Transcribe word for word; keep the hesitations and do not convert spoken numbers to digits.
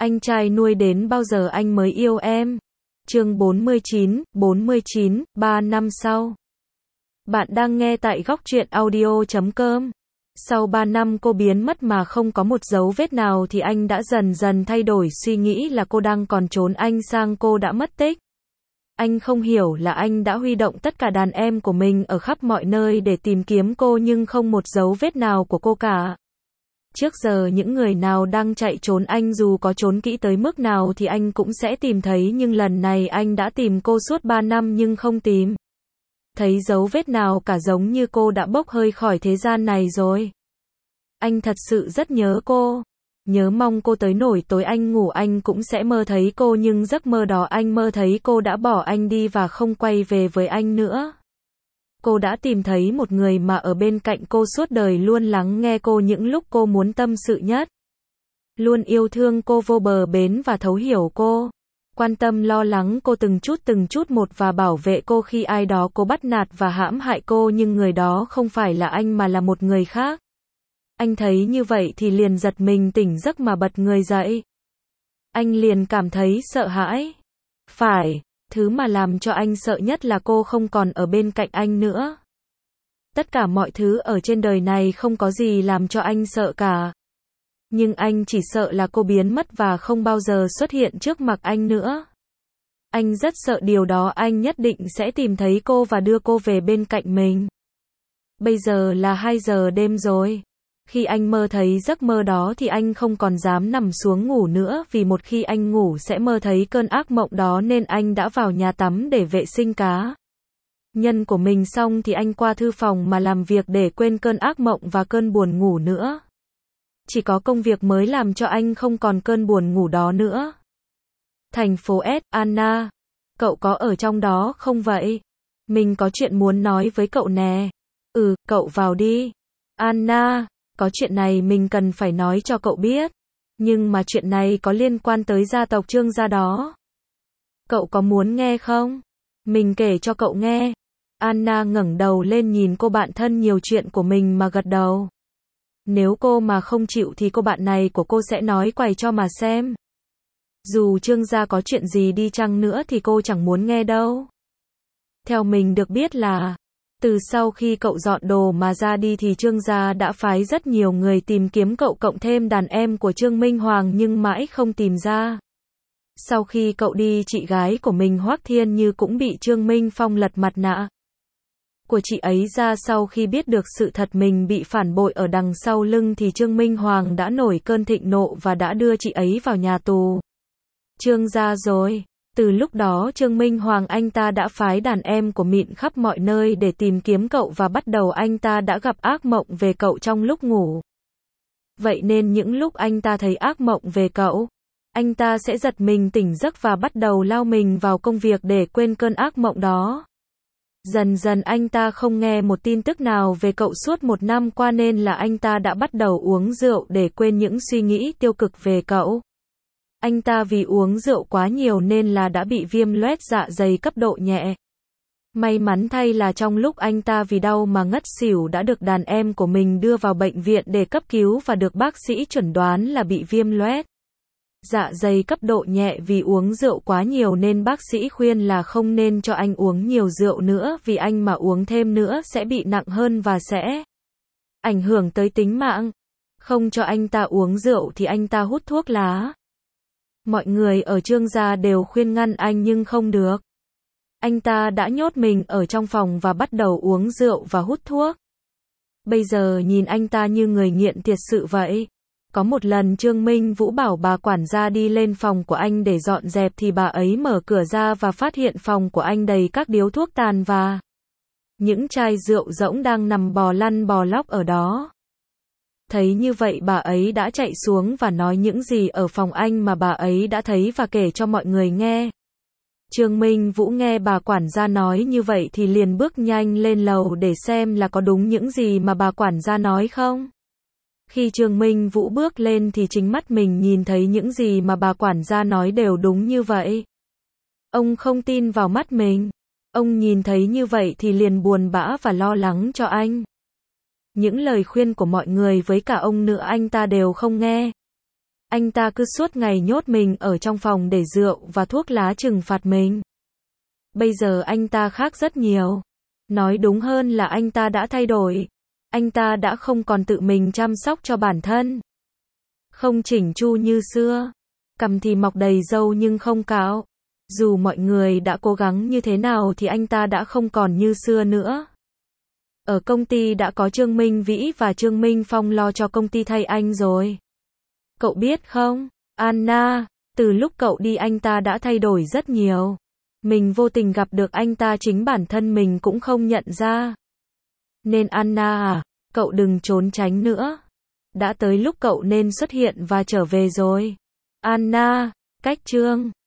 Anh trai nuôi đến bao giờ anh mới yêu em? Chương bốn mươi chín, bốn mươi chín, ba năm sau. Bạn đang nghe tại góc truyện audio chấm com. Sau ba năm cô biến mất mà không có một dấu vết nào thì anh đã dần dần thay đổi suy nghĩ là cô đang còn trốn anh sang cô đã mất tích. Anh không hiểu là anh đã huy động tất cả đàn em của mình ở khắp mọi nơi để tìm kiếm cô nhưng không một dấu vết nào của cô cả. Trước giờ những người nào đang chạy trốn anh dù có trốn kỹ tới mức nào thì anh cũng sẽ tìm thấy nhưng lần này anh đã tìm cô suốt ba năm nhưng không tìm thấy dấu vết nào cả, giống như cô đã bốc hơi khỏi thế gian này rồi. Anh thật sự rất nhớ cô. Nhớ mong cô tới nổi tối anh ngủ anh cũng sẽ mơ thấy cô nhưng giấc mơ đó anh mơ thấy cô đã bỏ anh đi và không quay về với anh nữa. Cô đã tìm thấy một người mà ở bên cạnh cô suốt đời, luôn lắng nghe cô những lúc cô muốn tâm sự nhất. Luôn yêu thương cô vô bờ bến và thấu hiểu cô. Quan tâm lo lắng cô từng chút từng chút một và bảo vệ cô khi ai đó cố bắt nạt và hãm hại cô nhưng người đó không phải là anh mà là một người khác. Anh thấy như vậy thì liền giật mình tỉnh giấc mà bật người dậy. Anh liền cảm thấy sợ hãi. Phải, thứ mà làm cho anh sợ nhất là cô không còn ở bên cạnh anh nữa. Tất cả mọi thứ ở trên đời này không có gì làm cho anh sợ cả. Nhưng anh chỉ sợ là cô biến mất và không bao giờ xuất hiện trước mặt anh nữa. Anh rất sợ điều đó, anh nhất định sẽ tìm thấy cô và đưa cô về bên cạnh mình. Bây giờ là hai giờ đêm rồi. Khi anh mơ thấy giấc mơ đó thì anh không còn dám nằm xuống ngủ nữa vì một khi anh ngủ sẽ mơ thấy cơn ác mộng đó nên anh đã vào nhà tắm để vệ sinh cá nhân của mình xong thì anh qua thư phòng mà làm việc để quên cơn ác mộng và cơn buồn ngủ nữa. Chỉ có công việc mới làm cho anh không còn cơn buồn ngủ đó nữa. Thành phố S, Anna. Cậu có ở trong đó không vậy? Mình có chuyện muốn nói với cậu nè. Ừ, cậu vào đi. Anna, có chuyện này mình cần phải nói cho cậu biết. Nhưng mà chuyện này có liên quan tới gia tộc Trương gia đó. Cậu có muốn nghe không? Mình kể cho cậu nghe. Anna ngẩng đầu lên nhìn cô bạn thân nhiều chuyện của mình mà gật đầu. Nếu cô mà không chịu thì cô bạn này của cô sẽ nói quầy cho mà xem. Dù Trương gia có chuyện gì đi chăng nữa thì cô chẳng muốn nghe đâu. Theo mình được biết là, từ sau khi cậu dọn đồ mà ra đi thì Trương gia đã phái rất nhiều người tìm kiếm cậu cộng thêm đàn em của Trương Minh Hoàng nhưng mãi không tìm ra. Sau khi cậu đi, chị gái của mình Hoắc Thiên Như cũng bị Trương Minh Phong lật mặt nạ của chị ấy ra. Sau khi biết được sự thật mình bị phản bội ở đằng sau lưng thì Trương Minh Hoàng đã nổi cơn thịnh nộ và đã đưa chị ấy vào nhà tù Trương gia rồi. Từ lúc đó Trương Minh Hoàng anh ta đã phái đàn em của mịn khắp mọi nơi để tìm kiếm cậu và bắt đầu anh ta đã gặp ác mộng về cậu trong lúc ngủ. Vậy nên những lúc anh ta thấy ác mộng về cậu, anh ta sẽ giật mình tỉnh giấc và bắt đầu lao mình vào công việc để quên cơn ác mộng đó. Dần dần anh ta không nghe một tin tức nào về cậu suốt một năm qua nên là anh ta đã bắt đầu uống rượu để quên những suy nghĩ tiêu cực về cậu. Anh ta vì uống rượu quá nhiều nên là đã bị viêm loét dạ dày cấp độ nhẹ. May mắn thay là trong lúc anh ta vì đau mà ngất xỉu đã được đàn em của mình đưa vào bệnh viện để cấp cứu và được bác sĩ chẩn đoán là bị viêm loét dạ dày cấp độ nhẹ. Vì uống rượu quá nhiều nên bác sĩ khuyên là không nên cho anh uống nhiều rượu nữa vì anh mà uống thêm nữa sẽ bị nặng hơn và sẽ ảnh hưởng tới tính mạng. Không cho anh ta uống rượu thì anh ta hút thuốc lá. Mọi người ở Trương gia đều khuyên ngăn anh nhưng không được. Anh ta đã nhốt mình ở trong phòng và bắt đầu uống rượu và hút thuốc. Bây giờ nhìn anh ta như người nghiện thiệt sự vậy. Có một lần Trương Minh Vũ bảo bà quản gia đi lên phòng của anh để dọn dẹp thì bà ấy mở cửa ra và phát hiện phòng của anh đầy các điếu thuốc tàn và những chai rượu rỗng đang nằm bò lăn bò lóc ở đó. Thấy như vậy bà ấy đã chạy xuống và nói những gì ở phòng anh mà bà ấy đã thấy và kể cho mọi người nghe. Trương Minh Vũ nghe bà quản gia nói như vậy thì liền bước nhanh lên lầu để xem là có đúng những gì mà bà quản gia nói không. Khi Trương Minh Vũ bước lên thì chính mắt mình nhìn thấy những gì mà bà quản gia nói đều đúng như vậy. Ông không tin vào mắt mình. Ông nhìn thấy như vậy thì liền buồn bã và lo lắng cho anh. Những lời khuyên của mọi người với cả ông nữa anh ta đều không nghe. Anh ta cứ suốt ngày nhốt mình ở trong phòng để rượu và thuốc lá trừng phạt mình. Bây giờ anh ta khác rất nhiều. Nói đúng hơn là anh ta đã thay đổi. Anh ta đã không còn tự mình chăm sóc cho bản thân. Không chỉnh chu như xưa. Cằm thì mọc đầy râu nhưng không cạo. Dù mọi người đã cố gắng như thế nào thì anh ta đã không còn như xưa nữa. Ở công ty đã có Trương Minh Vĩ và Trương Minh Phong lo cho công ty thay anh rồi. Cậu biết không, Anna, từ lúc cậu đi anh ta đã thay đổi rất nhiều. Mình vô tình gặp được anh ta chính bản thân mình cũng không nhận ra. Nên Anna à, cậu đừng trốn tránh nữa. Đã tới lúc cậu nên xuất hiện và trở về rồi. Anna, cách Trương